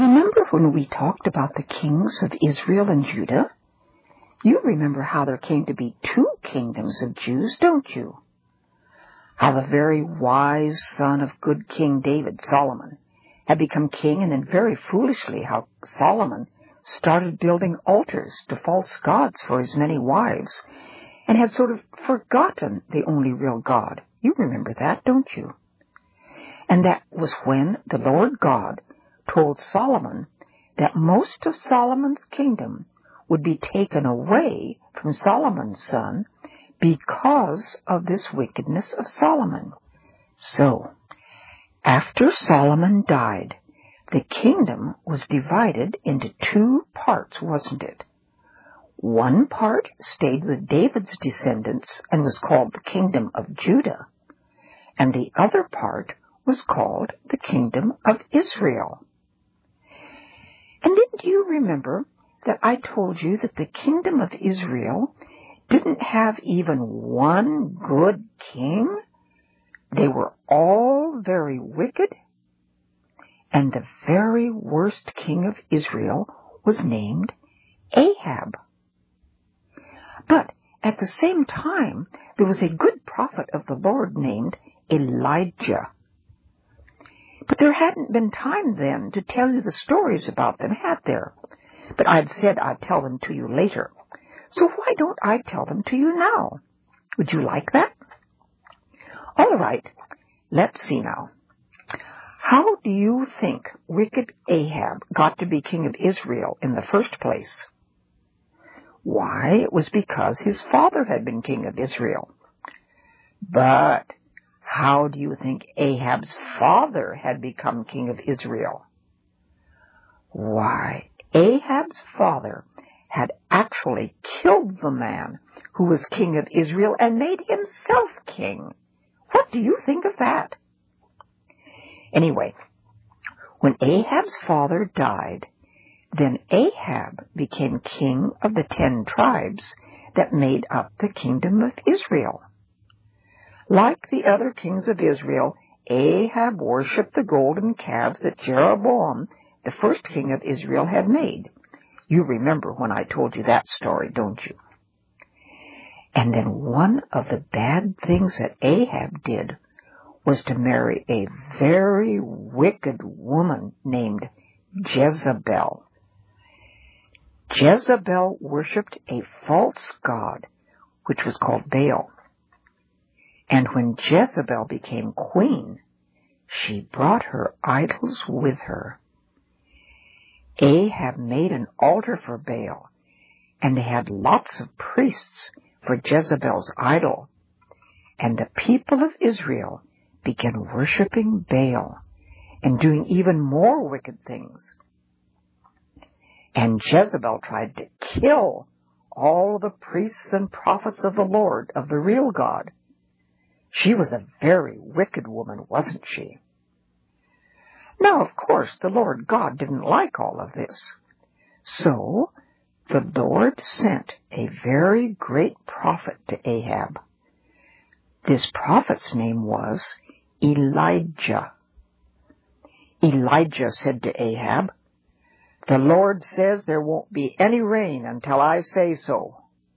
Remember when we talked about the kings of Israel and Judah? You remember how there came to be two kingdoms of Jews, don't you? How the very wise son of good King David, Solomon, had become king, and then very foolishly how Solomon started building altars to false gods for his many wives, and had sort of forgotten the only real God. You remember that, don't you? And that was when the Lord God told Solomon that most of Solomon's kingdom would be taken away from Solomon's son because of this wickedness of Solomon. So, after Solomon died, the kingdom was divided into two parts, wasn't it? One part stayed with David's descendants and was called the kingdom of Judah, and the other part was called the kingdom of Israel. And didn't you remember that I told you that the kingdom of Israel didn't have even one good king? They were all very wicked, and the very worst king of Israel was named Ahab. But at the same time, there was a good prophet of the Lord named Elijah. But there hadn't been time then to tell you the stories about them, had there? But I'd said I'd tell them to you later. So why don't I tell them to you now? Would you like that? All right, let's see now. How do you think wicked Ahab got to be king of Israel in the first place? Why, it was because his father had been king of Israel. But how do you think Ahab's father had become king of Israel? Why, Ahab's father had actually killed the man who was king of Israel and made himself king. What do you think of that? Anyway, when Ahab's father died, then Ahab became king of the 10 tribes that made up the kingdom of Israel. Like the other kings of Israel, Ahab worshipped the golden calves that Jeroboam, the first king of Israel, had made. You remember when I told you that story, don't you? And then one of the bad things that Ahab did was to marry a very wicked woman named Jezebel. Jezebel worshipped a false god, which was called Baal. And when Jezebel became queen, she brought her idols with her. Ahab made an altar for Baal, and they had lots of priests for Jezebel's idol. And the people of Israel began worshiping Baal and doing even more wicked things. And Jezebel tried to kill all the priests and prophets of the Lord, of the real God. She was a very wicked woman, wasn't she? Now, of course, the Lord God didn't like all of this. So the Lord sent a very great prophet to Ahab. This prophet's name was Elijah. Elijah said to Ahab, "The Lord says there won't be any rain until I say so."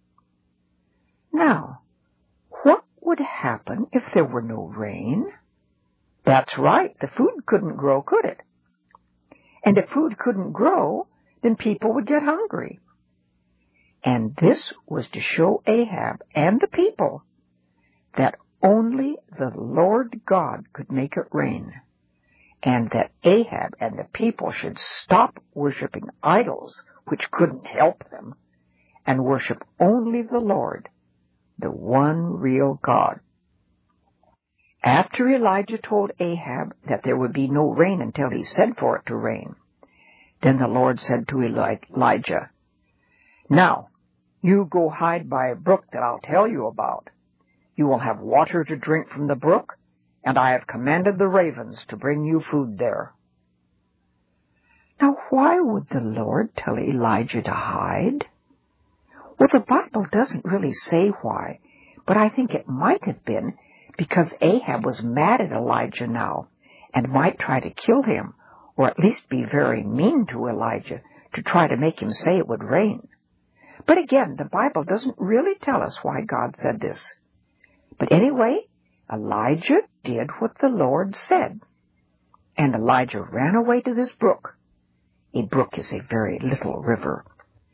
Now, what would happen if there were no rain? That's right, the food couldn't grow, could it? And if food couldn't grow, then people would get hungry. And this was to show Ahab and the people that only the Lord God could make it rain, and that Ahab and the people should stop worshiping idols which couldn't help them, and worship only the Lord, the one real God. After Elijah told Ahab that there would be no rain until he said for it to rain, then the Lord said to Elijah, "Now, you go hide by a brook that I'll tell you about. You will have water to drink from the brook, and I have commanded the ravens to bring you food there." Now, why would the Lord tell Elijah to hide? Well, the Bible doesn't really say why, but I think it might have been because Ahab was mad at Elijah now and might try to kill him, or at least be very mean to Elijah to try to make him say it would rain. But again, the Bible doesn't really tell us why God said this. But anyway, Elijah did what the Lord said. And Elijah ran away to this brook. A brook is a very little river.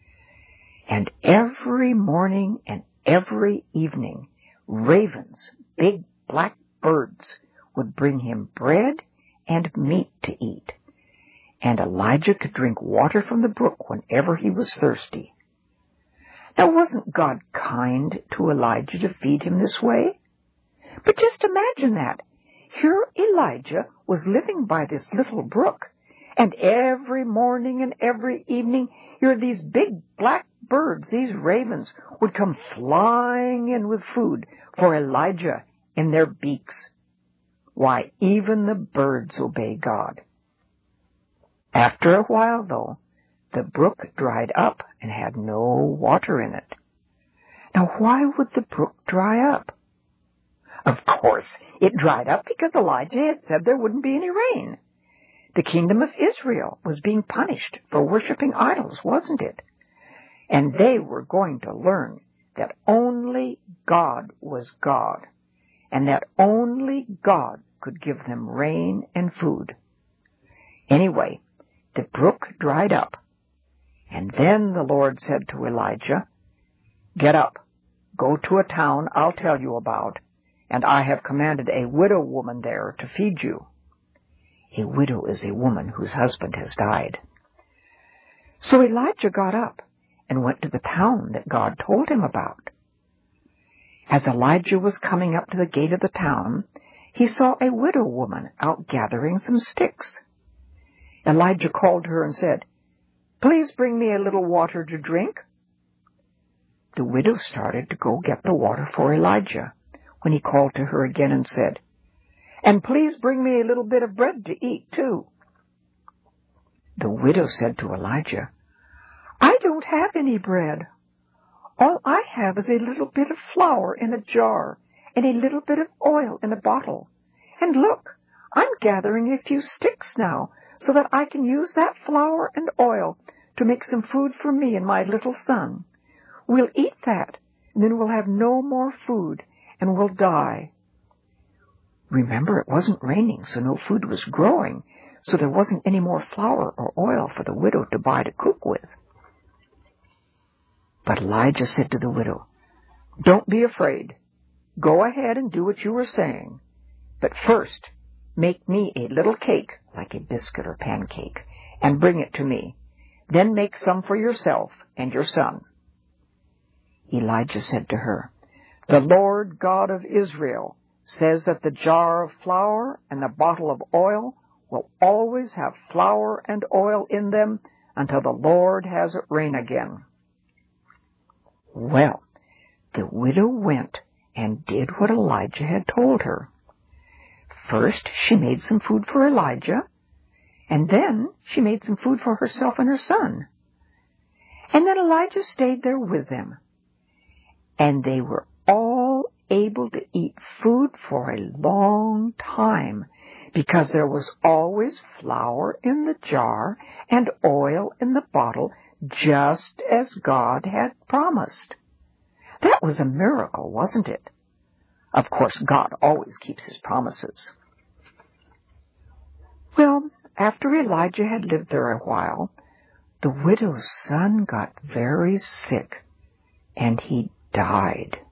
And every morning and every evening, ravens, big black birds, would bring him bread and meat to eat. And Elijah could drink water from the brook whenever he was thirsty. Now, wasn't God kind to Elijah to feed him this way? But just imagine that. Here Elijah was living by this little brook, and every morning and every evening, here these big black birds, these ravens, would come flying in with food for Elijah in their beaks. Why, even the birds obey God. After a while, though, the brook dried up and had no water in it. Now, why would the brook dry up? Of course, it dried up because Elijah had said there wouldn't be any rain. The kingdom of Israel was being punished for worshiping idols, wasn't it? And they were going to learn that only God was God, and that only God could give them rain and food. Anyway, the brook dried up, and then the Lord said to Elijah, "Get up, go to a town I'll tell you about, and I have commanded a widow woman there to feed you." A widow is a woman whose husband has died. So Elijah got up and went to the town that God told him about. As Elijah was coming up to the gate of the town, he saw a widow woman out gathering some sticks. Elijah called her and said, "Please bring me a little water to drink." The widow started to go get the water for Elijah when he called to her again and said, "And please bring me a little bit of bread to eat, too." The widow said to Elijah, "I don't have any bread. All I have is a little bit of flour in a jar and a little bit of oil in a bottle. And look, I'm gathering a few sticks now so that I can use that flour and oil to make some food for me and my little son. We'll eat that, and then we'll have no more food, and we'll die." Remember, it wasn't raining, so no food was growing, so there wasn't any more flour or oil for the widow to buy to cook with. But Elijah said to the widow, "Don't be afraid. Go ahead and do what you were saying. But first, make me a little cake, like a biscuit or pancake, and bring it to me. Then make some for yourself and your son." Elijah said to her, "The Lord God of Israel says that the jar of flour and the bottle of oil will always have flour and oil in them until the Lord has it rain again." Well, the widow went and did what Elijah had told her. First, she made some food for Elijah, and then she made some food for herself and her son. And then Elijah stayed there with them. And they were all able to eat food for a long time because there was always flour in the jar and oil in the bottle, just as God had promised. That was a miracle, wasn't it? Of course, God always keeps his promises. Well, after Elijah had lived there a while, the widow's son got very sick, and he died.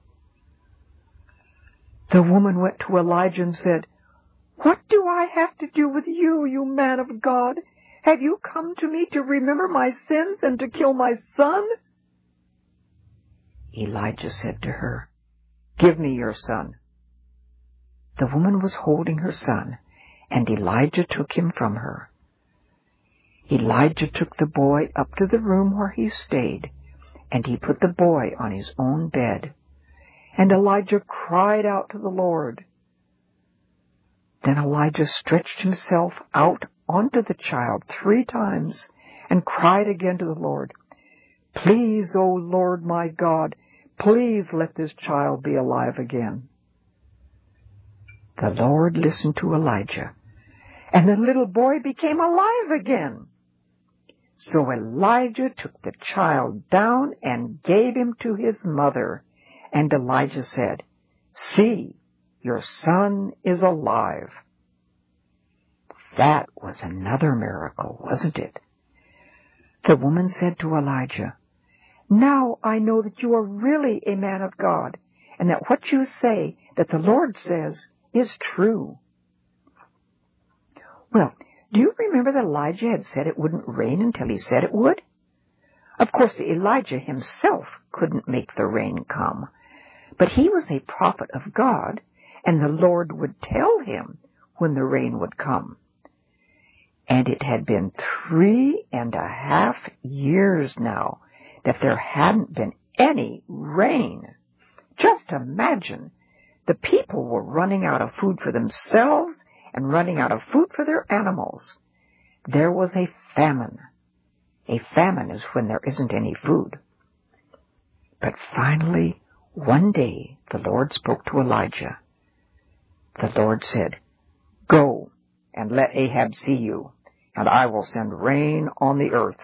The woman went to Elijah and said, "What do I have to do with you, you man of God? Have you come to me to remember my sins and to kill my son?" Elijah said to her, "Give me your son." The woman was holding her son, and Elijah took him from her. Elijah took the boy up to the room where he stayed, and he put the boy on his own bed. And Elijah cried out to the Lord. Then Elijah stretched himself out onto the child 3 times and cried again to the Lord, "Please, O Lord my God, please let this child be alive again." The Lord listened to Elijah, and the little boy became alive again. So Elijah took the child down and gave him to his mother. And Elijah said, "See, your son is alive." That was another miracle, wasn't it? The woman said to Elijah, "Now I know that you are really a man of God, and that what you say, that the Lord says, is true." Well, do you remember that Elijah had said it wouldn't rain until he said it would? Of course, Elijah himself couldn't make the rain come, but he was a prophet of God, and the Lord would tell him when the rain would come. And it had been 3.5 years now that there hadn't been any rain. Just imagine, the people were running out of food for themselves and running out of food for their animals. There was a famine. A famine is when there isn't any food. But finally, one day, the Lord spoke to Elijah. The Lord said, "Go and let Ahab see you, and I will send rain on the earth."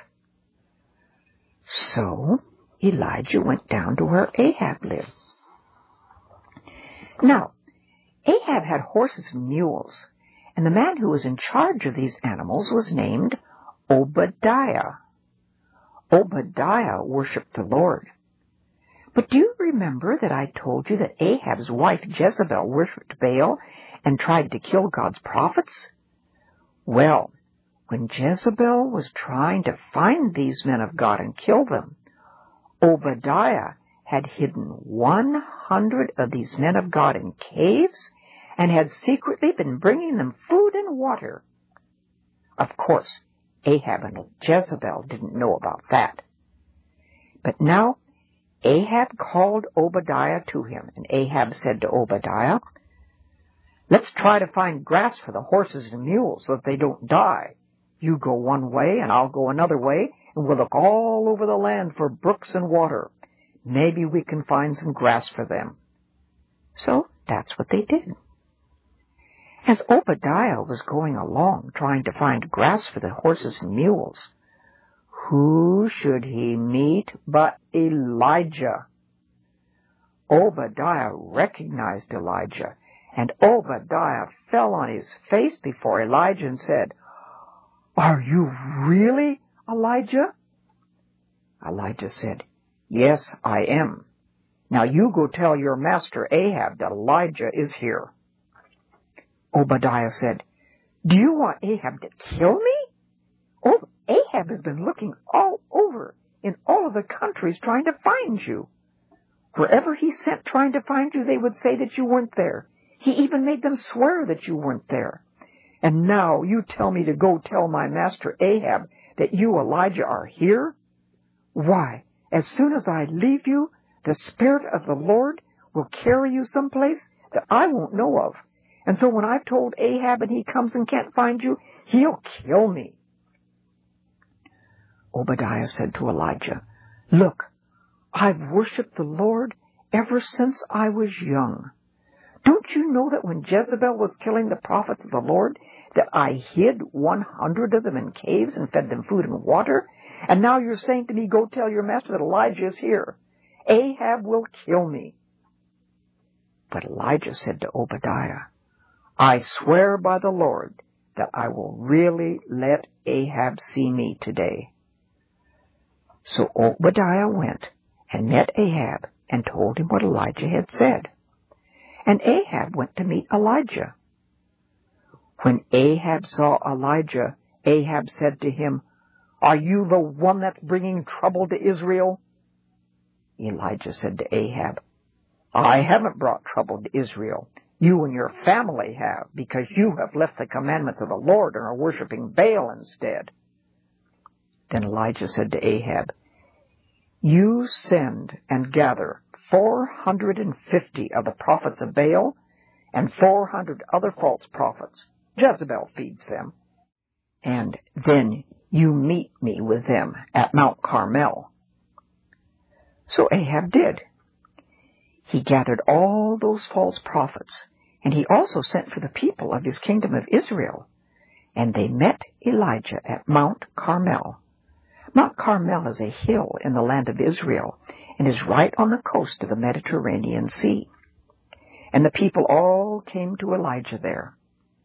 So Elijah went down to where Ahab lived. Now, Ahab had horses and mules, and the man who was in charge of these animals was named Obadiah. Obadiah worshipped the Lord. But do you remember that I told you that Ahab's wife Jezebel worshipped Baal and tried to kill God's prophets? Well, when Jezebel was trying to find these men of God and kill them, Obadiah had hidden 100 of these men of God in caves and had secretly been bringing them food and water. Of course, Ahab and Jezebel didn't know about that. But now Ahab called Obadiah to him, and Ahab said to Obadiah, "Let's try to find grass for the horses and mules so that they don't die. You go one way and I'll go another way, and we'll look all over the land for brooks and water. Maybe we can find some grass for them." So that's what they did. As Obadiah was going along trying to find grass for the horses and mules, who should he meet but Elijah? Obadiah recognized Elijah, and Obadiah fell on his face before Elijah and said, "Are you really Elijah?" Elijah said, "Yes, I am. Now you go tell your master Ahab that Elijah is here." Obadiah said, "Do you want Ahab to kill me? Oh, Ahab has been looking all over in all of the countries trying to find you. Wherever he sent trying to find you, they would say that you weren't there. He even made them swear that you weren't there. And now you tell me to go tell my master Ahab that you, Elijah, are here? Why, as soon as I leave you, the Spirit of the Lord will carry you someplace that I won't know of. And so when I've told Ahab and he comes and can't find you, he'll kill me." Obadiah said to Elijah, "Look, I've worshipped the Lord ever since I was young. Don't you know that when Jezebel was killing the prophets of the Lord, that I hid 100 of them in caves and fed them food and water? And now you're saying to me, go tell your master that Elijah is here. Ahab will kill me." But Elijah said to Obadiah, "I swear by the Lord that I will really let Ahab see me today." So Obadiah went and met Ahab and told him what Elijah had said. And Ahab went to meet Elijah. When Ahab saw Elijah, Ahab said to him, "Are you the one that's bringing trouble to Israel?" Elijah said to Ahab, "I haven't brought trouble to Israel. You and your family have, because you have left the commandments of the Lord and are worshiping Baal instead." Then Elijah said to Ahab, "You send and gather 450 of the prophets of Baal and 400 other false prophets. Jezebel feeds them. And then you meet me with them at Mount Carmel." So Ahab did. He gathered all those false prophets, and he also sent for the people of his kingdom of Israel. And they met Elijah at Mount Carmel. Mount Carmel is a hill in the land of Israel and is right on the coast of the Mediterranean Sea. And the people all came to Elijah there.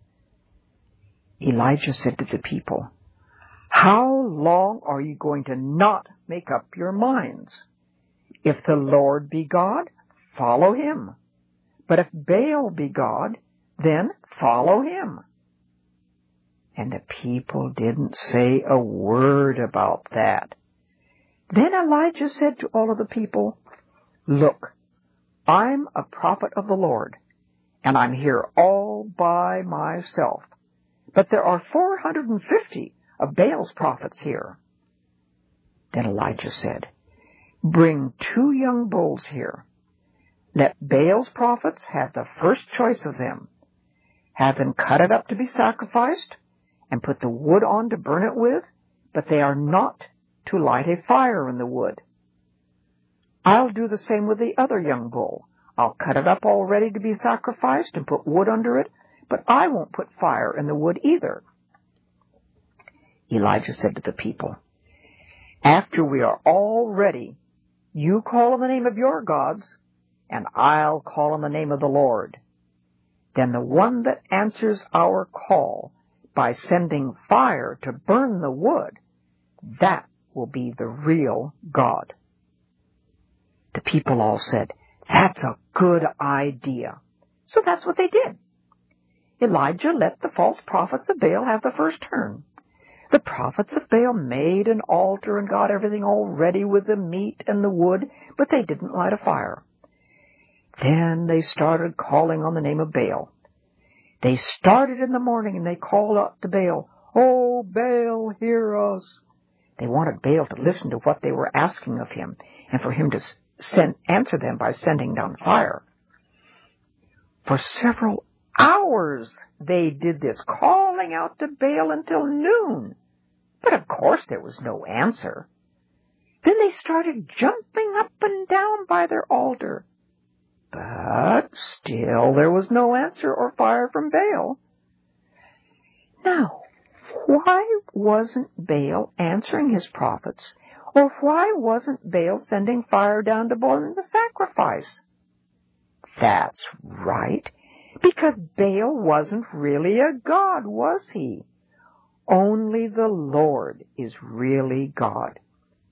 Elijah said to the people, "How long are you going to not make up your minds? If the Lord be God, follow him. But if Baal be God, then follow him." And the people didn't say a word about that. Then Elijah said to all of the people, "Look, I'm a prophet of the Lord, and I'm here all by myself. But there are 450 of Baal's prophets here." Then Elijah said, "Bring 2 young bulls here. Let Baal's prophets have the first choice of them. Have them cut it up to be sacrificed, and put the wood on to burn it with, but they are not to light a fire in the wood. I'll do the same with the other young bull. I'll cut it up all ready to be sacrificed and put wood under it, but I won't put fire in the wood either." Elijah said to the people, "After we are all ready, you call on the name of your gods, and I'll call on the name of the Lord. Then the one that answers our call by sending fire to burn the wood, that will be the real God." The people all said, "That's a good idea." So that's what they did. Elijah let the false prophets of Baal have the first turn. The prophets of Baal made an altar and got everything all ready with the meat and the wood, but they didn't light a fire. Then they started calling on the name of Baal. They started in the morning and they called out to Baal, "Oh, Baal, hear us." They wanted Baal to listen to what they were asking of him and for him to answer them by sending down fire. For several hours they did this, calling out to Baal until noon. But of course there was no answer. Then they started jumping up and down by their altar. But still there was no answer or fire from Baal. Now, why wasn't Baal answering his prophets? Or why wasn't Baal sending fire down to burn the sacrifice? That's right, because Baal wasn't really a god, was he? Only the Lord is really God.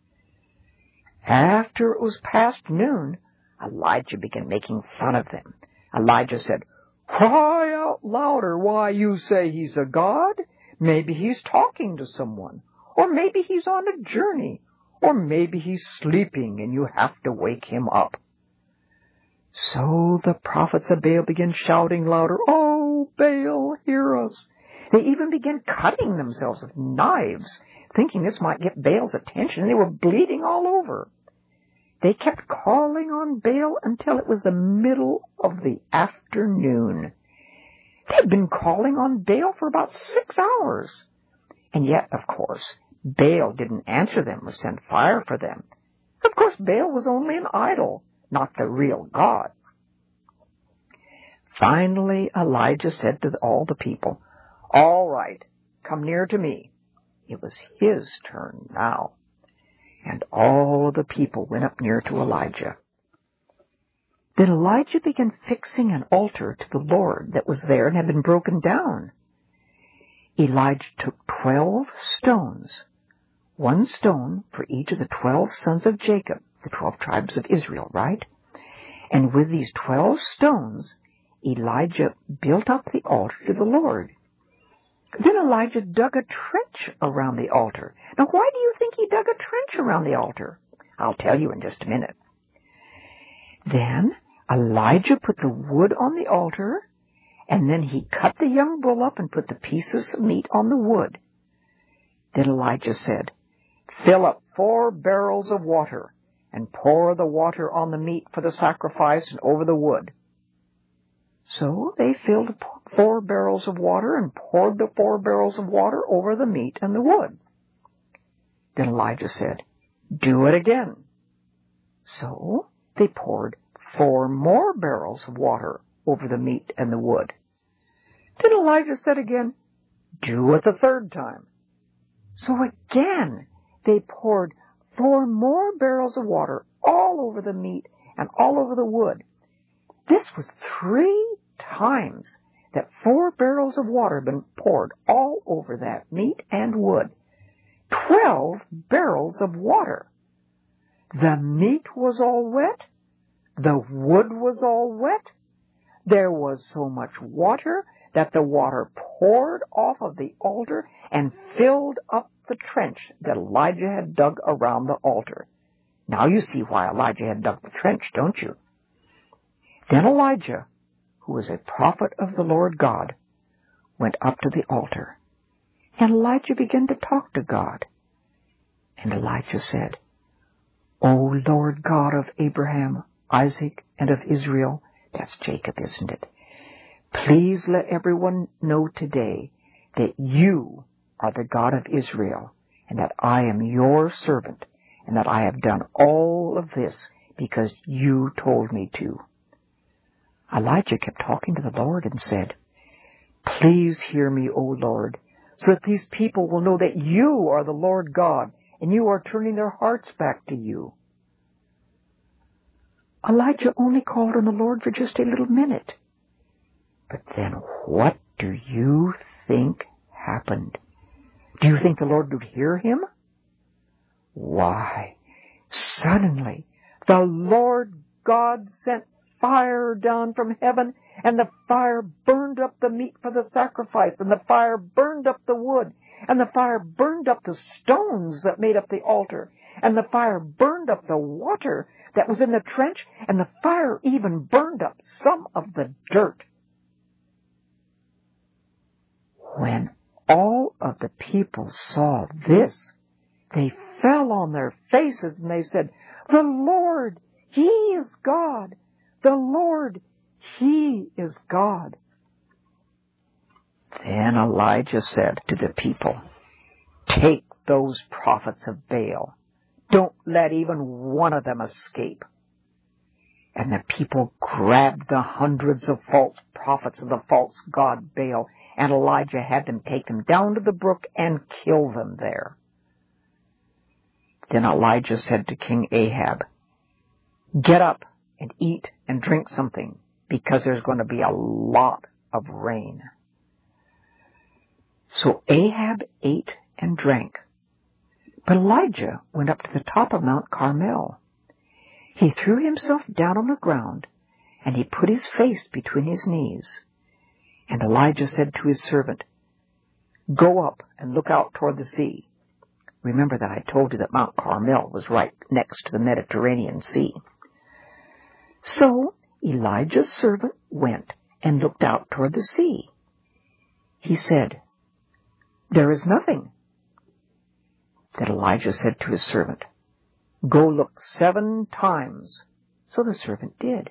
After it was past noon, Elijah began making fun of them. Elijah said, "Cry out louder why you say he's a god. Maybe he's talking to someone, or maybe he's on a journey, or maybe he's sleeping and you have to wake him up." So the prophets of Baal began shouting louder, "Oh, Baal, hear us." They even began cutting themselves with knives, thinking this might get Baal's attention. They were bleeding all over. They kept calling on Baal until it was the middle of the afternoon. They'd been calling on Baal for about 6 hours. And yet, of course, Baal didn't answer them or send fire for them. Of course, Baal was only an idol, not the real God. Finally, Elijah said to all the people, "All right, come near to me." It was his turn now. And all the people went up near to Elijah. Then Elijah began fixing an altar to the Lord that was there and had been broken down. Elijah took 12 stones, 1 stone for each of the 12 sons of Jacob, the 12 tribes of Israel, right? And with these 12 stones, Elijah built up the altar to the Lord. Then Elijah dug a trench around the altar. Now, why do you think he dug a trench around the altar? I'll tell you in just a minute. Then Elijah put the wood on the altar, and then he cut the young bull up and put the pieces of meat on the wood. Then Elijah said, "Fill up 4 barrels of water, and pour the water on the meat for the sacrifice and over the wood." So they filled 4 barrels of water and poured the 4 barrels of water over the meat and the wood. Then Elijah said, "Do it again." So they poured 4 more barrels of water over the meat and the wood. Then Elijah said again, do it the third time. So again, they poured 4 more barrels of water all over the meat and all over the wood. This was 3 times that 4 barrels of water had been poured all over that meat and wood. 12 barrels of water. The meat was all wet. The wood was all wet. There was so much water that the water poured off of the altar and filled up the trench that Elijah had dug around the altar. Now you see why Elijah had dug the trench, don't you? Then Elijah, who was a prophet of the Lord God, went up to the altar. And Elijah began to talk to God. And Elijah said, O Lord God of Abraham, Isaac, and of Israel, that's Jacob, isn't it? Please let everyone know today that you are the God of Israel, and that I am your servant, and that I have done all of this because you told me to. Elijah kept talking to the Lord and said, Please hear me, O Lord, so that these people will know that you are the Lord God, and you are turning their hearts back to you. Elijah only called on the Lord for just a little minute. But then what do you think happened? Do you think the Lord would hear him? Why, suddenly the Lord God sent fire down from heaven, and the fire burned up the meat for the sacrifice, and the fire burned up the wood, and the fire burned up the stones that made up the altar, and the fire burned up the water that was in the trench, and the fire even burned up some of the dirt. When all of the people saw this, they fell on their faces and they said, The Lord, He is God. The Lord, He is God. Then Elijah said to the people, Take those prophets of Baal. Don't let even one of them escape. And the people grabbed the hundreds of false prophets of the false god Baal, and Elijah had them take them down to the brook and kill them there. Then Elijah said to King Ahab, Get up and eat and drink something, because there's going to be a lot of rain. So Ahab ate and drank. But Elijah went up to the top of Mount Carmel. He threw himself down on the ground, and he put his face between his knees. And Elijah said to his servant, Go up and look out toward the sea. Remember that I told you that Mount Carmel was right next to the Mediterranean Sea. So Elijah's servant went and looked out toward the sea. He said, There is nothing. Then Elijah said to his servant, Go look 7 times. So the servant did.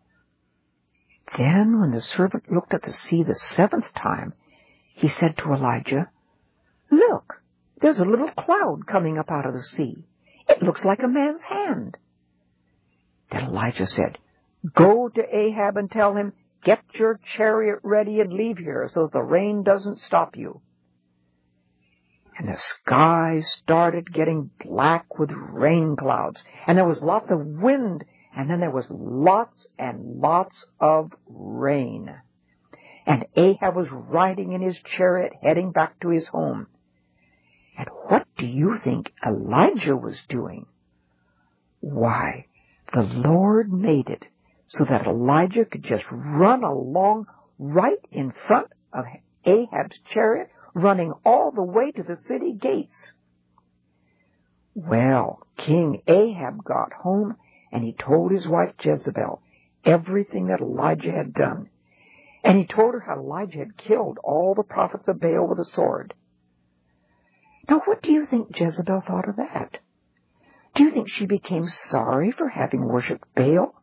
Then when the servant looked at the sea the 7th time, he said to Elijah, Look, there's a little cloud coming up out of the sea. It looks like a man's hand. Then Elijah said, Go to Ahab and tell him, Get your chariot ready and leave here so that the rain doesn't stop you. And the sky started getting black with rain clouds, and there was lots of wind, and then there was lots and lots of rain. And Ahab was riding in his chariot heading back to his home. And what do you think Elijah was doing? Why, the Lord made it so that Elijah could just run along right in front of Ahab's chariot, running all the way to the city gates. Well, King Ahab got home, and he told his wife Jezebel everything that Elijah had done. And he told her how Elijah had killed all the prophets of Baal with a sword. Now, what do you think Jezebel thought of that? Do you think she became sorry for having worshipped Baal?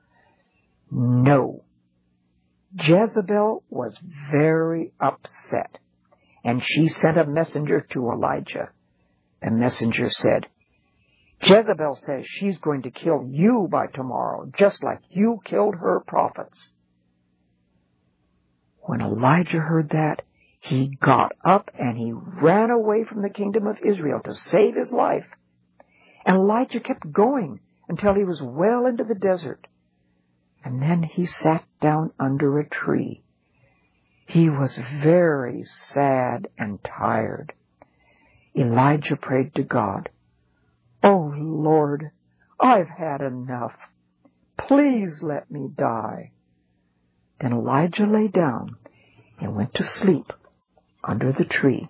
No. Jezebel was very upset, and she sent a messenger to Elijah. The messenger said, Jezebel says she's going to kill you by tomorrow, just like you killed her prophets. When Elijah heard that, He got up and he ran away from the kingdom of Israel to save his life. And Elijah kept going until he was well into the desert. And then he sat down under a tree. He was very sad and tired. Elijah prayed to God, "Oh, Lord, I've had enough. Please let me die." Then Elijah lay down and went to sleep under the tree.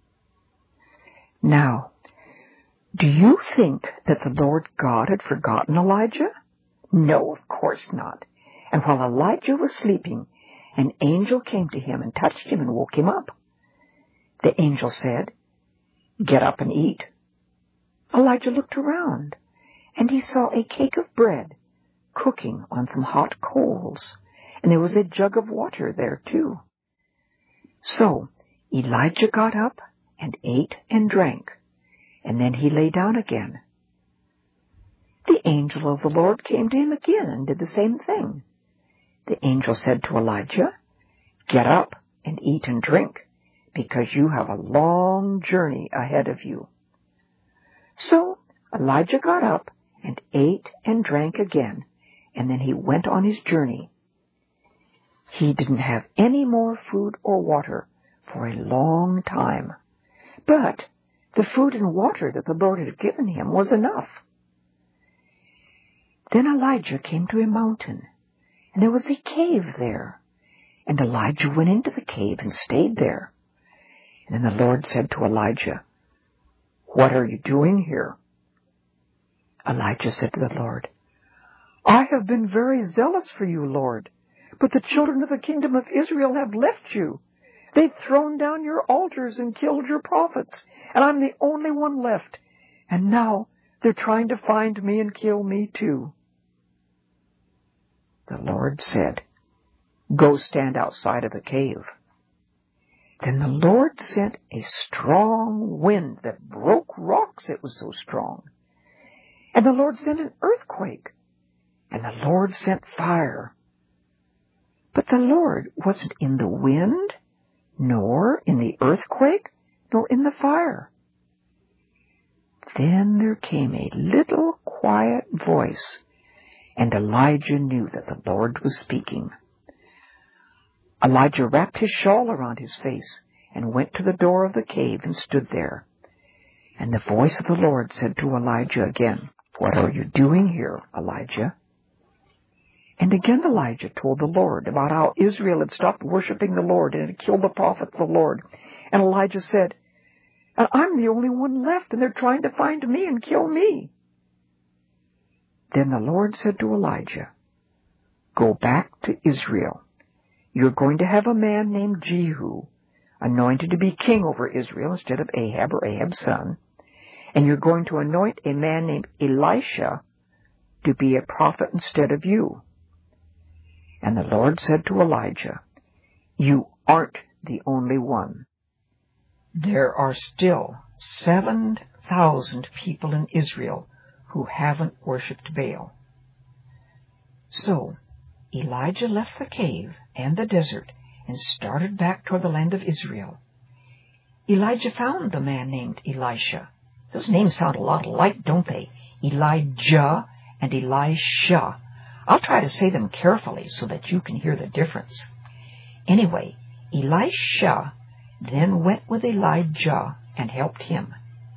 Now, do you think that the Lord God had forgotten Elijah? No, of course not. And while Elijah was sleeping, an angel came to him and touched him and woke him up. The angel said, "Get up and eat." Elijah looked around, and he saw a cake of bread cooking on some hot coals, and there was a jug of water there too. So Elijah got up and ate and drank, and then he lay down again. The angel of the Lord came to him again and did the same thing. The angel said to Elijah, "Get up and eat and drink, because you have a long journey ahead of you." So Elijah got up and ate and drank again, and then he went on his journey. He didn't have any more food or water for a long time, but the food and water that the Lord had given him was enough. Then Elijah came to a mountain, and there was a cave there, and Elijah went into the cave and stayed there. And then the Lord said to Elijah, "What are you doing here?" Elijah said to the Lord, "I have been very zealous for you, Lord, but the children of the kingdom of Israel have left you. They've thrown down your altars and killed your prophets, and I'm the only one left. And now they're trying to find me and kill me too." The Lord said, "Go stand outside of the cave." Then the Lord sent a strong wind that broke rocks, it was so strong. And the Lord sent an earthquake, and the Lord sent fire. But the Lord wasn't in the wind, nor in the earthquake, nor in the fire. Then there came a little quiet voice, and Elijah knew that the Lord was speaking. Elijah wrapped his shawl around his face and went to the door of the cave and stood there. And the voice of the Lord said to Elijah again, "What are you doing here, Elijah?" And again Elijah told the Lord about how Israel had stopped worshiping the Lord and had killed the prophets of the Lord. And Elijah said, "And I'm the only one left, and they're trying to find me and kill me." Then the Lord said to Elijah, "Go back to Israel. You're going to have a man named Jehu, anointed to be king over Israel instead of Ahab or Ahab's son. And you're going to anoint a man named Elisha to be a prophet instead of you." And the Lord said to Elijah, "You aren't the only one. There are still 7,000 people in Israel who haven't worshipped Baal." So Elijah left the cave and the desert and started back toward the land of Israel. Elijah found the man named Elisha. Those names sound a lot alike, don't they? Elijah and Elisha. I'll try to say them carefully so that you can hear the difference. Anyway, Elisha then went with Elijah and helped him.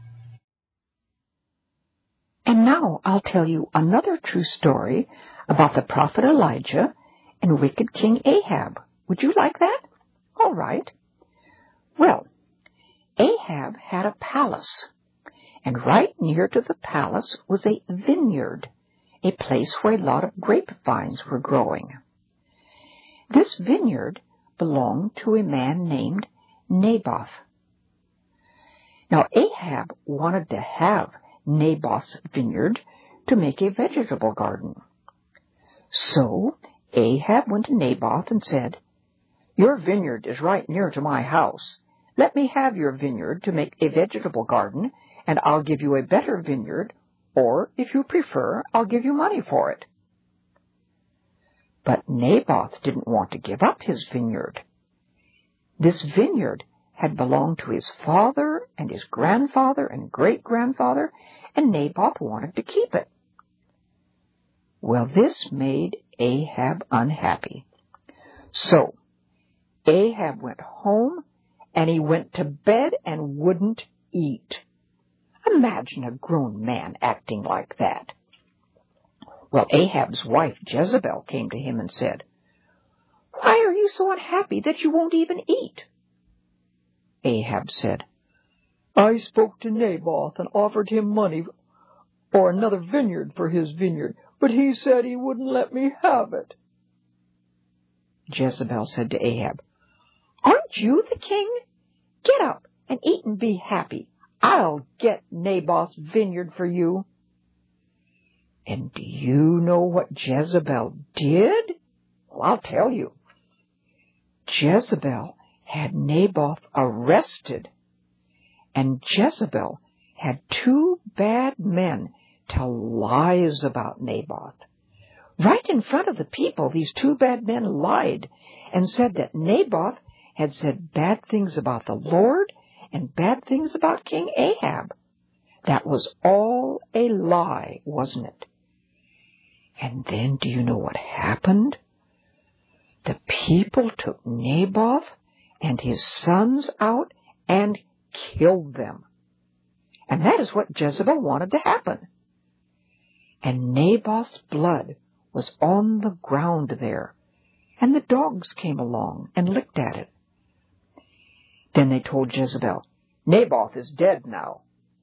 And now I'll tell you another true story about the prophet Elijah and wicked King Ahab. Would you like that? All right. Well, Ahab had a palace, and right near to the palace was a vineyard, a place where a lot of grapevines were growing. This vineyard belonged to a man named Naboth. Now, Ahab wanted to have Naboth's vineyard to make a vegetable garden. So Ahab went to Naboth and said, "Your vineyard is right near to my house. Let me have your vineyard to make a vegetable garden, and I'll give you a better vineyard, or, if you prefer, I'll give you money for it." But Naboth didn't want to give up his vineyard. This vineyard had belonged to his father and his grandfather and great-grandfather, and Naboth wanted to keep it. Well, this made Ahab unhappy. So Ahab went home, and he went to bed and wouldn't eat. Imagine a grown man acting like that. Well, Ahab's wife Jezebel came to him and said, "Why are you so unhappy that you won't even eat?" Ahab said, "I spoke to Naboth and offered him money or another vineyard for his vineyard, but he said he wouldn't let me have it." Jezebel said to Ahab, "Aren't you the king? Get up and eat and be happy. I'll get Naboth's vineyard for you." And do you know what Jezebel did? Well, I'll tell you. Jezebel had Naboth arrested, and Jezebel had 2 bad men tell lies about Naboth. Right in front of the people, these 2 bad men lied and said that Naboth had said bad things about the Lord and bad things about King Ahab. That was all a lie, wasn't it? And then do you know what happened? The people took Naboth and his sons out and killed them. And that is what Jezebel wanted to happen. And Naboth's blood was on the ground there, and the dogs came along and licked at it. Then they told Jezebel, "Naboth is dead now."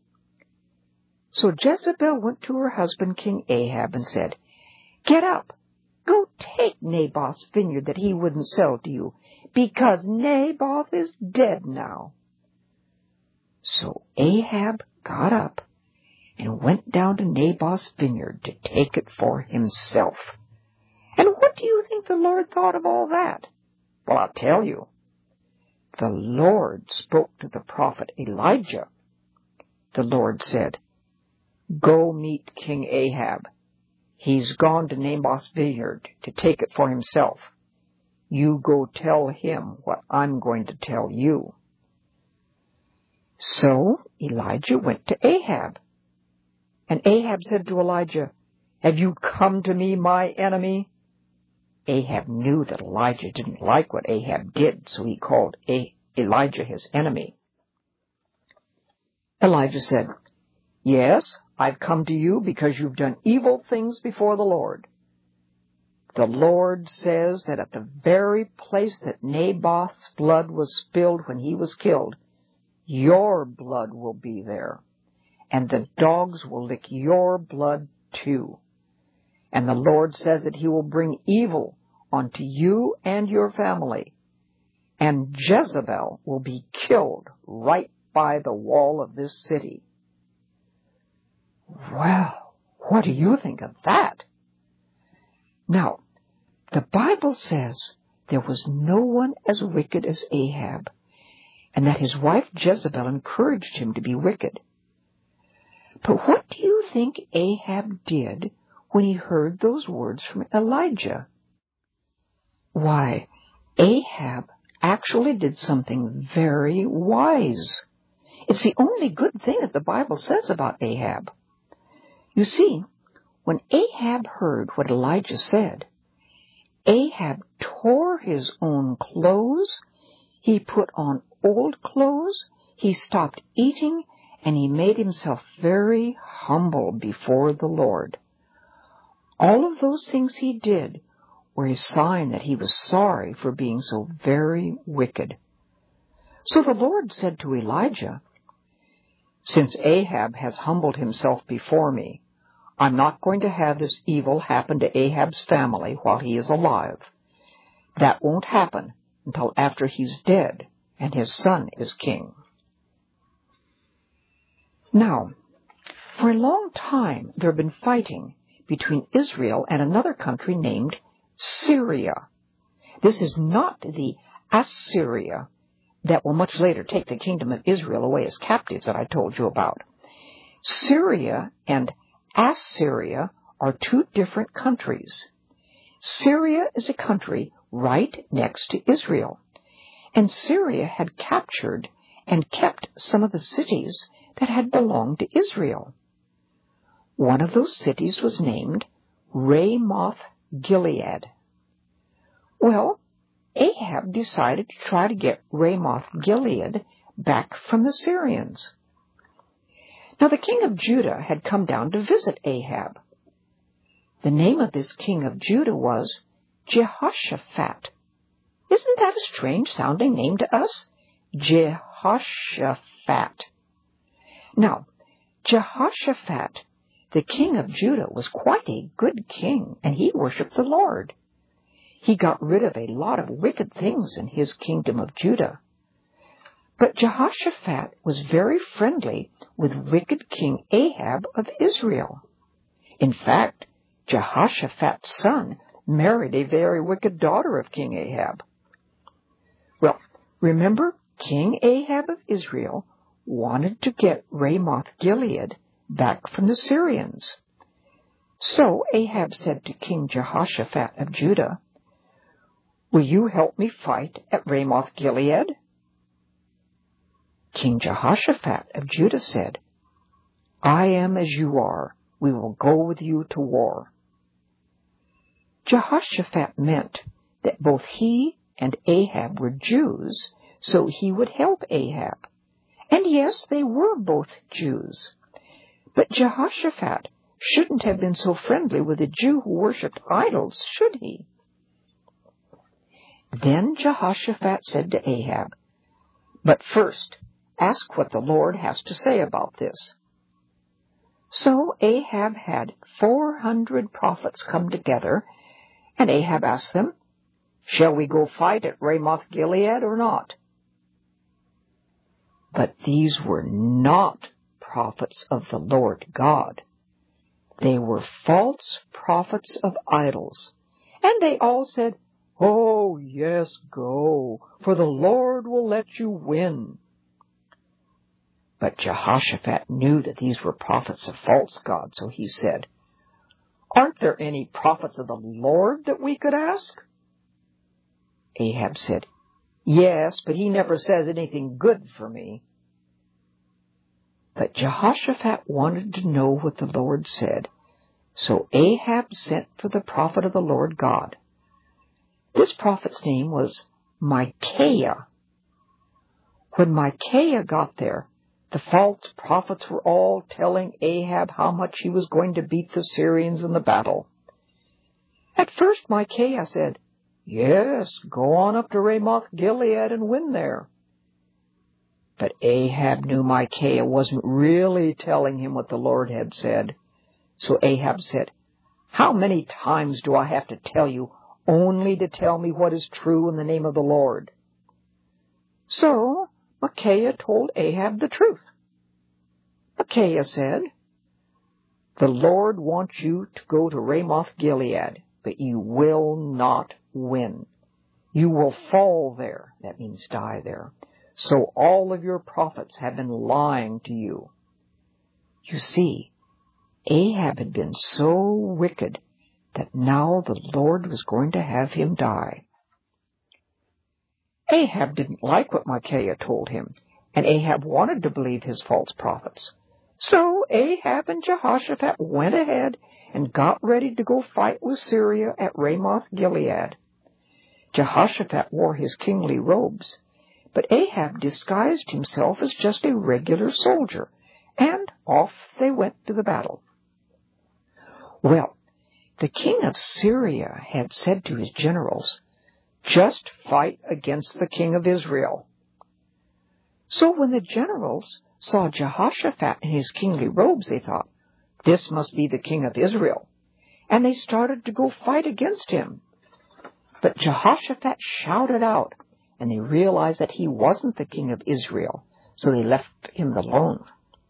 So Jezebel went to her husband King Ahab and said, "Get up, go take Naboth's vineyard that he wouldn't sell to you, because Naboth is dead now." So Ahab got up and went down to Naboth's vineyard to take it for himself. And what do you think the Lord thought of all that? Well, I'll tell you. The Lord spoke to the prophet Elijah. The Lord said, "Go meet King Ahab. He's gone to Naboth's vineyard to take it for himself. You go tell him what I'm going to tell you." So Elijah went to Ahab. And Ahab said to Elijah, "Have you come to me, my enemy?" Ahab knew that Elijah didn't like what Ahab did, so he called Elijah his enemy. Elijah said, "Yes, I've come to you because you've done evil things before the Lord. The Lord says that at the very place that Naboth's blood was spilled when he was killed, your blood will be there, and the dogs will lick your blood too. And the Lord says that he will bring evil onto you and your family, and Jezebel will be killed right by the wall of this city." Well, what do you think of that? Now, the Bible says there was no one as wicked as Ahab, and that his wife Jezebel encouraged him to be wicked. But what do you think Ahab did when he heard those words from Elijah? Why, Ahab actually did something very wise. It's the only good thing that the Bible says about Ahab. You see, when Ahab heard what Elijah said, Ahab tore his own clothes, he put on old clothes, he stopped eating, and he made himself very humble before the Lord. All of those things he did were a sign that he was sorry for being so very wicked. So the Lord said to Elijah, "Since Ahab has humbled himself before me, I'm not going to have this evil happen to Ahab's family while he is alive. That won't happen until after he's dead and his son is king." Now, for a long time there have been fighting between Israel and another country named Syria. This is not the Assyria that will much later take the kingdom of Israel away as captives that I told you about. Syria and Assyria are 2 different countries. Syria is a country right next to Israel, and Syria had captured and kept some of the cities that had belonged to Israel. One of those cities was named Ramoth Gilead. Well, Ahab decided to try to get Ramoth Gilead back from the Syrians. Now the king of Judah had come down to visit Ahab. The name of this king of Judah was Jehoshaphat. Isn't that a strange-sounding name to us? Jehoshaphat. Now, Jehoshaphat, the king of Judah, was quite a good king, and he worshipped the Lord. He got rid of a lot of wicked things in his kingdom of Judah. But Jehoshaphat was very friendly with wicked King Ahab of Israel. In fact, Jehoshaphat's son married a very wicked daughter of King Ahab. Well, remember, King Ahab of Israel wanted to get Ramoth Gilead back from the Syrians. So Ahab said to King Jehoshaphat of Judah, "Will you help me fight at Ramoth Gilead?" King Jehoshaphat of Judah said, "I am as you are. We will go with you to war." Jehoshaphat meant that both he and Ahab were Jews, so he would help Ahab. And yes, they were both Jews. But Jehoshaphat shouldn't have been so friendly with a Jew who worshipped idols, should he? Then Jehoshaphat said to Ahab, "But first, ask what the Lord has to say about this." So Ahab had 400 prophets come together, and Ahab asked them, "Shall we go fight at Ramoth Gilead or not?" But these were not prophets of the Lord God. They were false prophets of idols. And they all said, "Oh, yes, go, for the Lord will let you win." But Jehoshaphat knew that these were prophets of false gods, so he said, "Aren't there any prophets of the Lord that we could ask?" Ahab said, "Yes, but he never says anything good for me." But Jehoshaphat wanted to know what the Lord said, so Ahab sent for the prophet of the Lord God. This prophet's name was Micaiah. When Micaiah got there, the false prophets were all telling Ahab how much he was going to beat the Syrians in the battle. At first Micaiah said, "Yes, go on up to Ramoth Gilead and win there." But Ahab knew Micaiah wasn't really telling him what the Lord had said. So Ahab said, "How many times do I have to tell you only to tell me what is true in the name of the Lord?" So Micaiah told Ahab the truth. Micaiah said, "The Lord wants you to go to Ramoth Gilead, but you will not win. You will fall there," that means die there. "So all of your prophets have been lying to you." You see, Ahab had been so wicked that now the Lord was going to have him die. Ahab didn't like what Micaiah told him, and Ahab wanted to believe his false prophets. So Ahab and Jehoshaphat went ahead and got ready to go fight with Syria at Ramoth Gilead. Jehoshaphat wore his kingly robes, but Ahab disguised himself as just a regular soldier, and off they went to the battle. Well, the king of Syria had said to his generals, "Just fight against the king of Israel." So when the generals saw Jehoshaphat in his kingly robes, they thought, "This must be the king of Israel," and they started to go fight against him. But Jehoshaphat shouted out, and they realized that he wasn't the king of Israel, so they left him alone.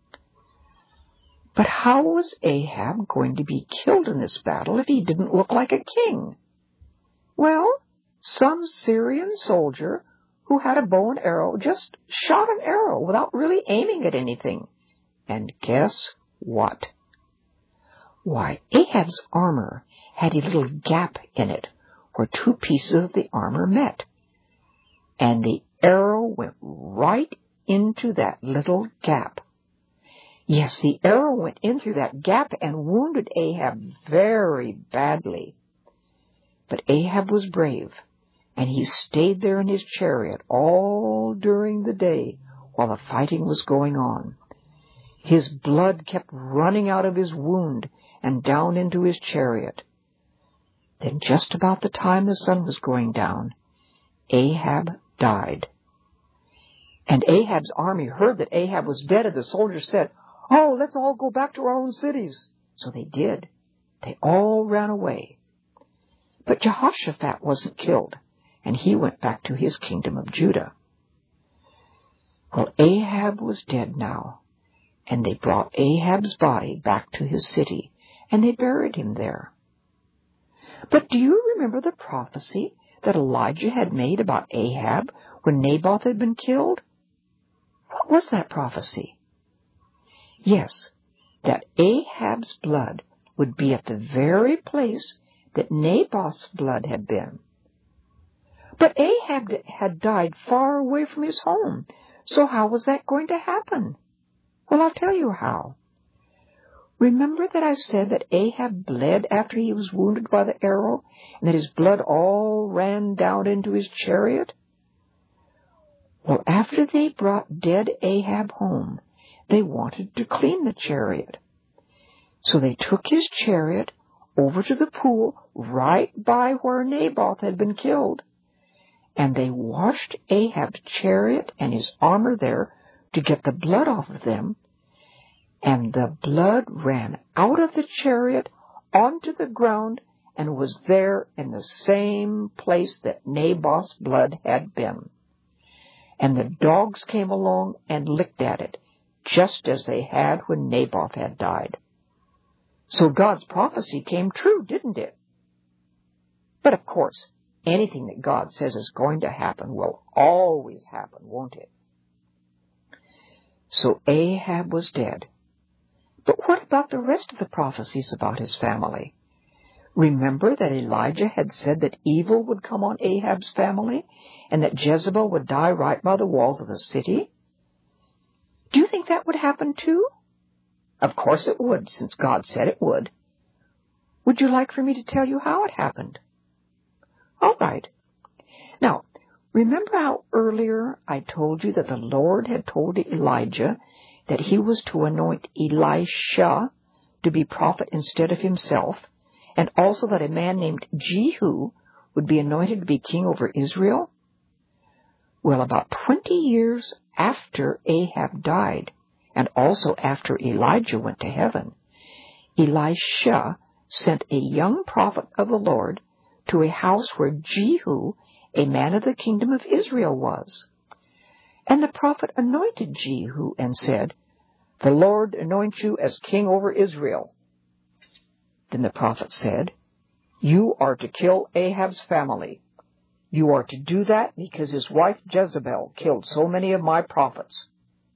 But how was Ahab going to be killed in this battle if he didn't look like a king? Well, some Syrian soldier who had a bow and arrow just shot an arrow without really aiming at anything. And guess what? Why, Ahab's armor had a little gap in it where two pieces of the armor met. And the arrow went right into that little gap. Yes, the arrow went in through that gap and wounded Ahab very badly. But Ahab was brave, and he stayed there in his chariot all during the day while the fighting was going on. His blood kept running out of his wound and down into his chariot. Then just about the time the sun was going down, Ahab died. And Ahab's army heard that Ahab was dead, and the soldiers said, "Oh, let's all go back to our own cities." So they did. They all ran away. But Jehoshaphat wasn't killed, and he went back to his kingdom of Judah. Well, Ahab was dead now, and they brought Ahab's body back to his city, and they buried him there. But do you remember the prophecy that Elijah had made about Ahab when Naboth had been killed? What was that prophecy? Yes, that Ahab's blood would be at the very place that Naboth's blood had been. But Ahab had died far away from his home, so how was that going to happen? Well, I'll tell you how. Remember that I said that Ahab bled after he was wounded by the arrow, and that his blood all ran down into his chariot? Well, after they brought dead Ahab home, they wanted to clean the chariot. So they took his chariot over to the pool right by where Naboth had been killed, and they washed Ahab's chariot and his armor there to get the blood off of them, and the blood ran out of the chariot onto the ground and was there in the same place that Naboth's blood had been. And the dogs came along and licked at it, just as they had when Naboth had died. So God's prophecy came true, didn't it? But of course, anything that God says is going to happen will always happen, won't it? So Ahab was dead. But what about the rest of the prophecies about his family? Remember that Elijah had said that evil would come on Ahab's family, and that Jezebel would die right by the walls of the city? Do you think that would happen too? Of course it would, since God said it would. Would you like for me to tell you how it happened? All right. Now, remember how earlier I told you that the Lord had told Elijah that he was to anoint Elisha to be prophet instead of himself, and also that a man named Jehu would be anointed to be king over Israel? Well, about 20 years after Ahab died, and also after Elijah went to heaven, Elisha sent a young prophet of the Lord to a house where Jehu, a man of the kingdom of Israel, was. And the prophet anointed Jehu and said, "The Lord anoint you as king over Israel." Then the prophet said, "You are to kill Ahab's family. You are to do that because his wife Jezebel killed so many of my prophets."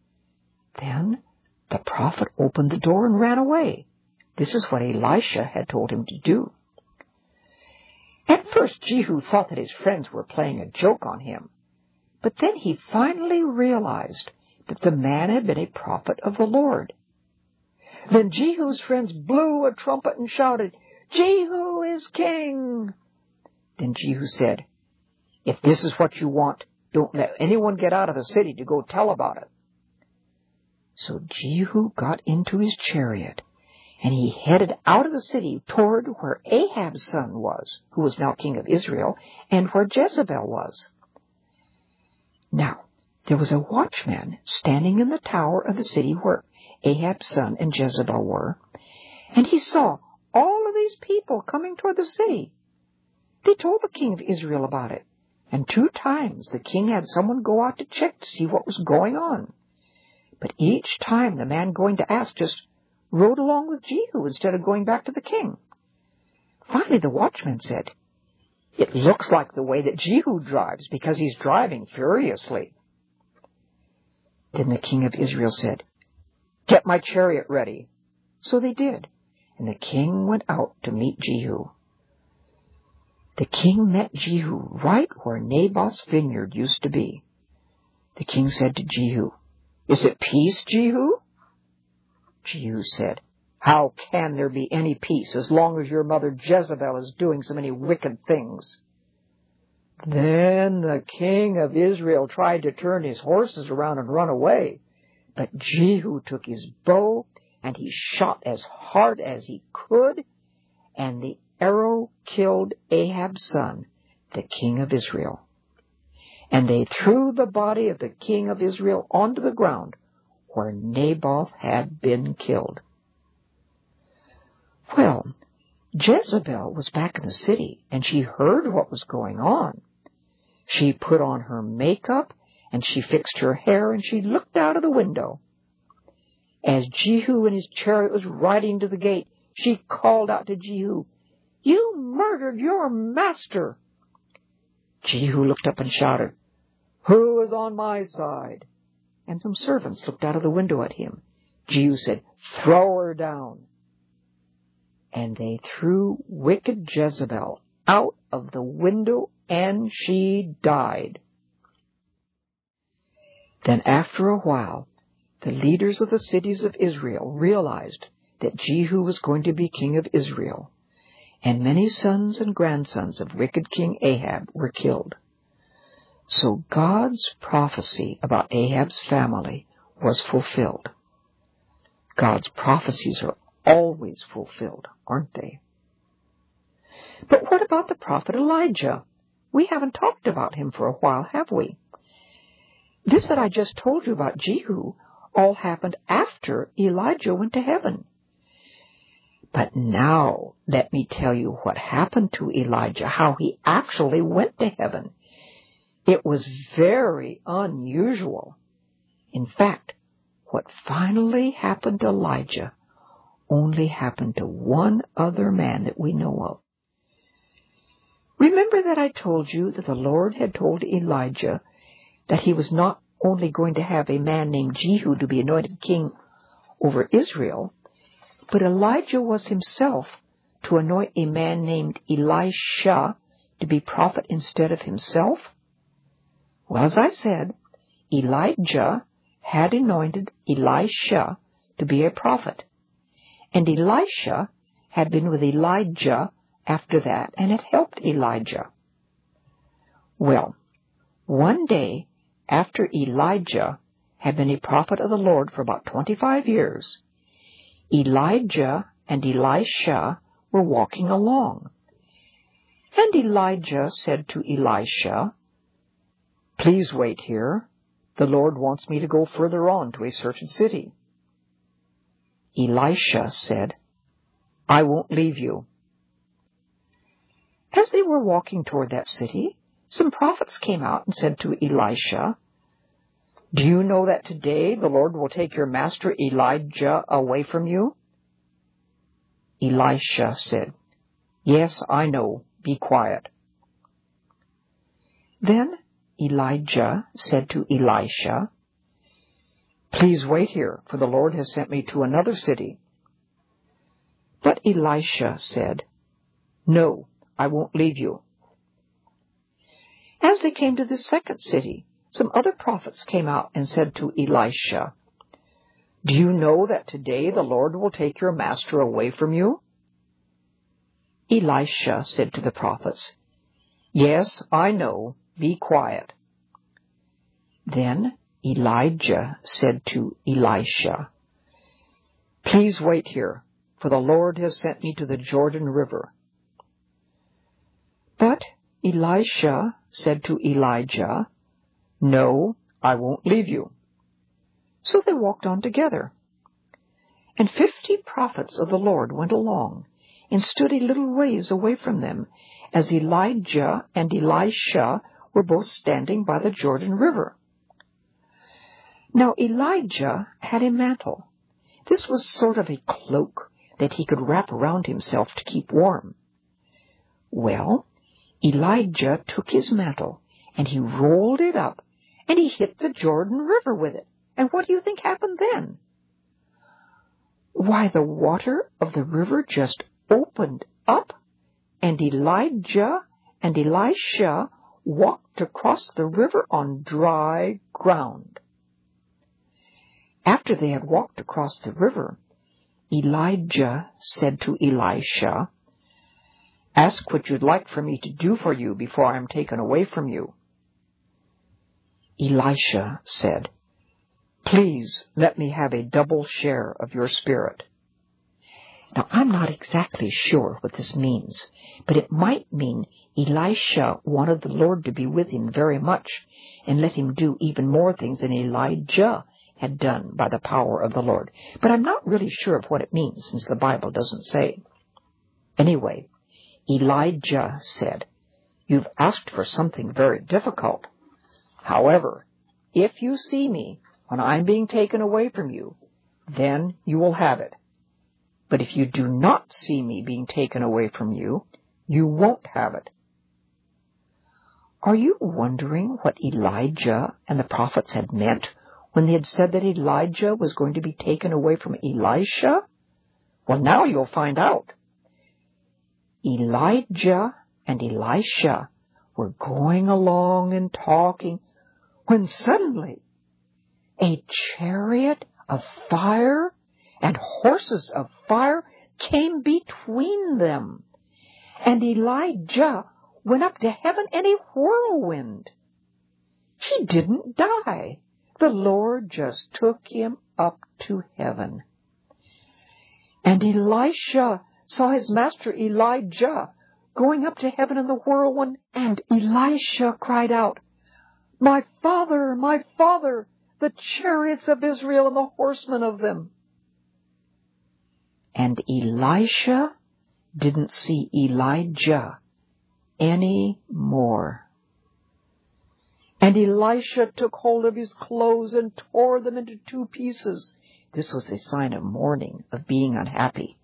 Then the prophet opened the door and ran away. This is what Elisha had told him to do. At first, Jehu thought that his friends were playing a joke on him, but then he finally realized that the man had been a prophet of the Lord. Then Jehu's friends blew a trumpet and shouted, "Jehu is king!" Then Jehu said, "If this is what you want, don't let anyone get out of the city to go tell about it." So Jehu got into his chariot, and he headed out of the city toward where Ahab's son was, who was now king of Israel, and where Jezebel was. Now, there was a watchman standing in the tower of the city where Ahab's son and Jezebel were, and he saw all of these people coming toward the city. They told the king of Israel about it, and 2 times the king had someone go out to check to see what was going on. But each time the man going to ask just rode along with Jehu instead of going back to the king. Finally the watchman said, "It looks like the way that Jehu drives, because he's driving furiously." Then the king of Israel said, "Get my chariot ready." So they did, and the king went out to meet Jehu. The king met Jehu right where Naboth's vineyard used to be. The king said to Jehu, "Is it peace, Jehu?" Jehu said, "How can there be any peace as long as your mother Jezebel is doing so many wicked things?" Then the king of Israel tried to turn his horses around and run away. But Jehu took his bow, and he shot as hard as he could, and the arrow killed Ahab's son, the king of Israel. And they threw the body of the king of Israel onto the ground where Naboth had been killed. Well, Jezebel was back in the city, and she heard what was going on. She put on her makeup, and she fixed her hair, and she looked out of the window. As Jehu and his chariot was riding to the gate, she called out to Jehu, "You murdered your master!" Jehu looked up and shouted, "Who is on my side?" And some servants looked out of the window at him. Jehu said, "Throw her down." And they threw wicked Jezebel out of the window, and she died. Then after a while, the leaders of the cities of Israel realized that Jehu was going to be king of Israel, and many sons and grandsons of wicked King Ahab were killed. So God's prophecy about Ahab's family was fulfilled. God's prophecies are always fulfilled, aren't they? But what about the prophet Elijah? We haven't talked about him for a while, have we? This that I just told you about Jehu all happened after Elijah went to heaven. But now let me tell you what happened to Elijah, how he actually went to heaven. It was very unusual. In fact, what finally happened to Elijah only happened to one other man that we know of. Remember that I told you that the Lord had told Elijah that he was not only going to have a man named Jehu to be anointed king over Israel, but Elijah was himself to anoint a man named Elisha to be prophet instead of himself? Well, as I said, Elijah had anointed Elisha to be a prophet, and Elisha had been with Elijah after that and had helped Elijah. Well, one day after Elijah had been a prophet of the Lord for about 25 years, Elijah and Elisha were walking along. And Elijah said to Elisha, "Please wait here. The Lord wants me to go further on to a certain city." Elisha said, "I won't leave you." As they were walking toward that city, some prophets came out and said to Elisha, "Do you know that today the Lord will take your master Elijah away from you?" Elisha said, "Yes, I know. Be quiet." Then Elijah said to Elisha, "Please wait here, for the Lord has sent me to another city." But Elisha said, "No, I won't leave you." As they came to the second city, some other prophets came out and said to Elisha, "Do you know that today the Lord will take your master away from you?" Elisha said to the prophets, "Yes, I know. Be quiet." Then Elijah said to Elisha, "Please wait here, for the Lord has sent me to the Jordan River." But Elisha said to Elijah, "No, I won't leave you." So they walked on together. And 50 prophets of the Lord went along and stood a little ways away from them, as Elijah and Elisha were both standing by the Jordan River. Now Elijah had a mantle. This was sort of a cloak that he could wrap around himself to keep warm. Well, Elijah took his mantle, and he rolled it up, and he hit the Jordan River with it. And what do you think happened then? Why, the water of the river just opened up, and Elijah and Elisha walked across the river on dry ground. After they had walked across the river, Elijah said to Elisha, "Ask what you'd like for me to do for you before I am taken away from you." Elisha said, "Please let me have a double share of your spirit." Now, I'm not exactly sure what this means, but it might mean Elisha wanted the Lord to be with him very much and let him do even more things than Elijah had done by the power of the Lord. But I'm not really sure of what it means, since the Bible doesn't say. Anyway, Elijah said, "You've asked for something very difficult. However, if you see me when I'm being taken away from you, then you will have it. But if you do not see me being taken away from you, you won't have it." Are you wondering what Elijah and the prophets had meant when they had said that Elijah was going to be taken away from Elisha? Well, now you'll find out. Elijah and Elisha were going along and talking when suddenly a chariot of fire and horses of fire came between them, and Elijah went up to heaven in a whirlwind. He didn't die. The Lord just took him up to heaven. And Elisha saw his master Elijah going up to heaven in the whirlwind, and Elisha cried out, my father, the chariots of Israel and the horsemen of them." And Elisha didn't see Elijah any more. And Elisha took hold of his clothes and tore them into 2 pieces. This was a sign of mourning, of being unhappy.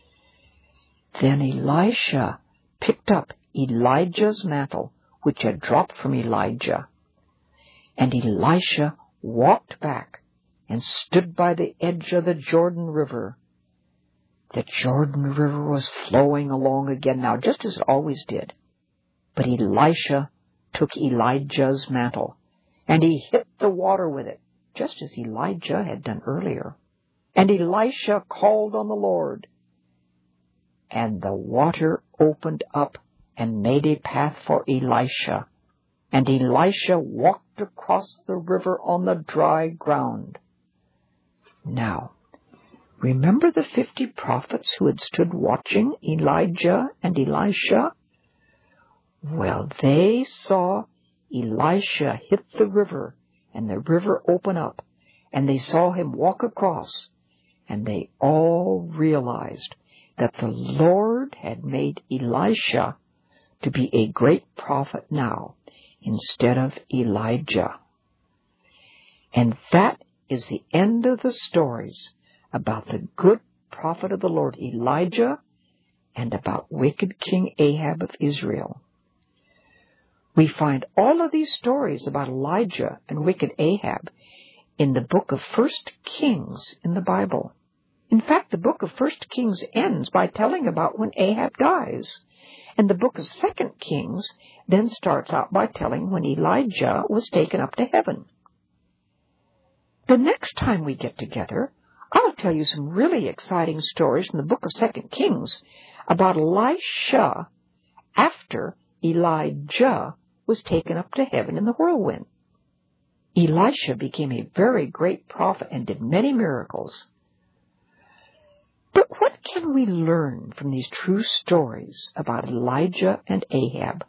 Then Elisha picked up Elijah's mantle, which had dropped from Elijah. And Elisha walked back and stood by the edge of the Jordan River. The Jordan River was flowing along again now, just as it always did. But Elisha took Elijah's mantle, and he hit the water with it, just as Elijah had done earlier. And Elisha called on the Lord, and the water opened up and made a path for Elisha. And Elisha walked across the river on the dry ground. Now, remember the 50 prophets who had stood watching Elijah and Elisha? Well, they saw Elisha hit the river, and the river open up, and they saw him walk across, and they all realized that the Lord had made Elisha to be a great prophet now, instead of Elijah. And that is the end of the stories about the good prophet of the Lord, Elijah, and about wicked King Ahab of Israel. We find all of these stories about Elijah and wicked Ahab in the book of 1 Kings in the Bible. In fact, the book of 1 Kings ends by telling about when Ahab dies, and the book of 2 Kings then starts out by telling when Elijah was taken up to heaven. The next time we get together, I'll tell you some really exciting stories in the book of 2 Kings about Elisha after Elijah was taken up to heaven in the whirlwind. Elisha became a very great prophet and did many miracles. But what can we learn from these true stories about Elijah and Ahab?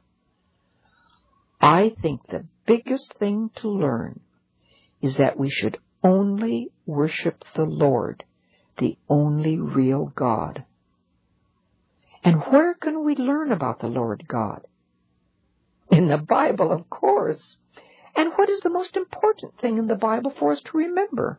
I think the biggest thing to learn is that we should only worship the Lord, the only real God. And where can we learn about the Lord God? In the Bible, of course. And what is the most important thing in the Bible for us to remember?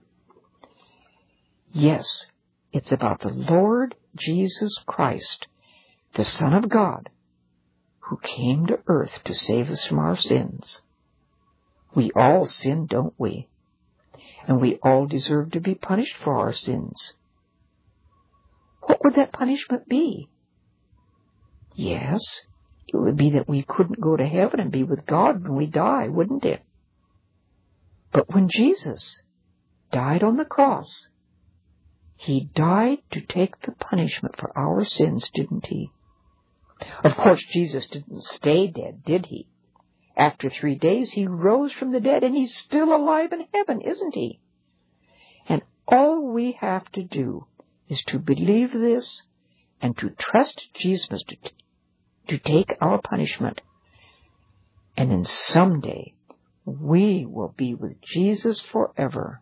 Yes, it's about the Lord Jesus Christ, the Son of God, who came to earth to save us from our sins. We all sin, don't we? And we all deserve to be punished for our sins. What would that punishment be? Yes, It would be that we couldn't go to heaven and be with God when we die, wouldn't it? But when Jesus died on the cross, He died to take the punishment for our sins, didn't He? Of course, Jesus didn't stay dead, did He? After 3 days, He rose from the dead, and He's still alive in heaven, isn't He? And all we have to do is to believe this and to trust Jesus to take our punishment. And then someday, we will be with Jesus forever.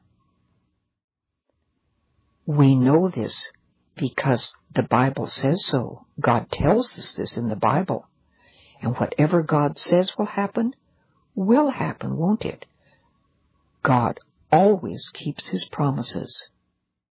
We know this because the Bible says so. God tells us this in the Bible. And whatever God says will happen, won't it? God always keeps His promises.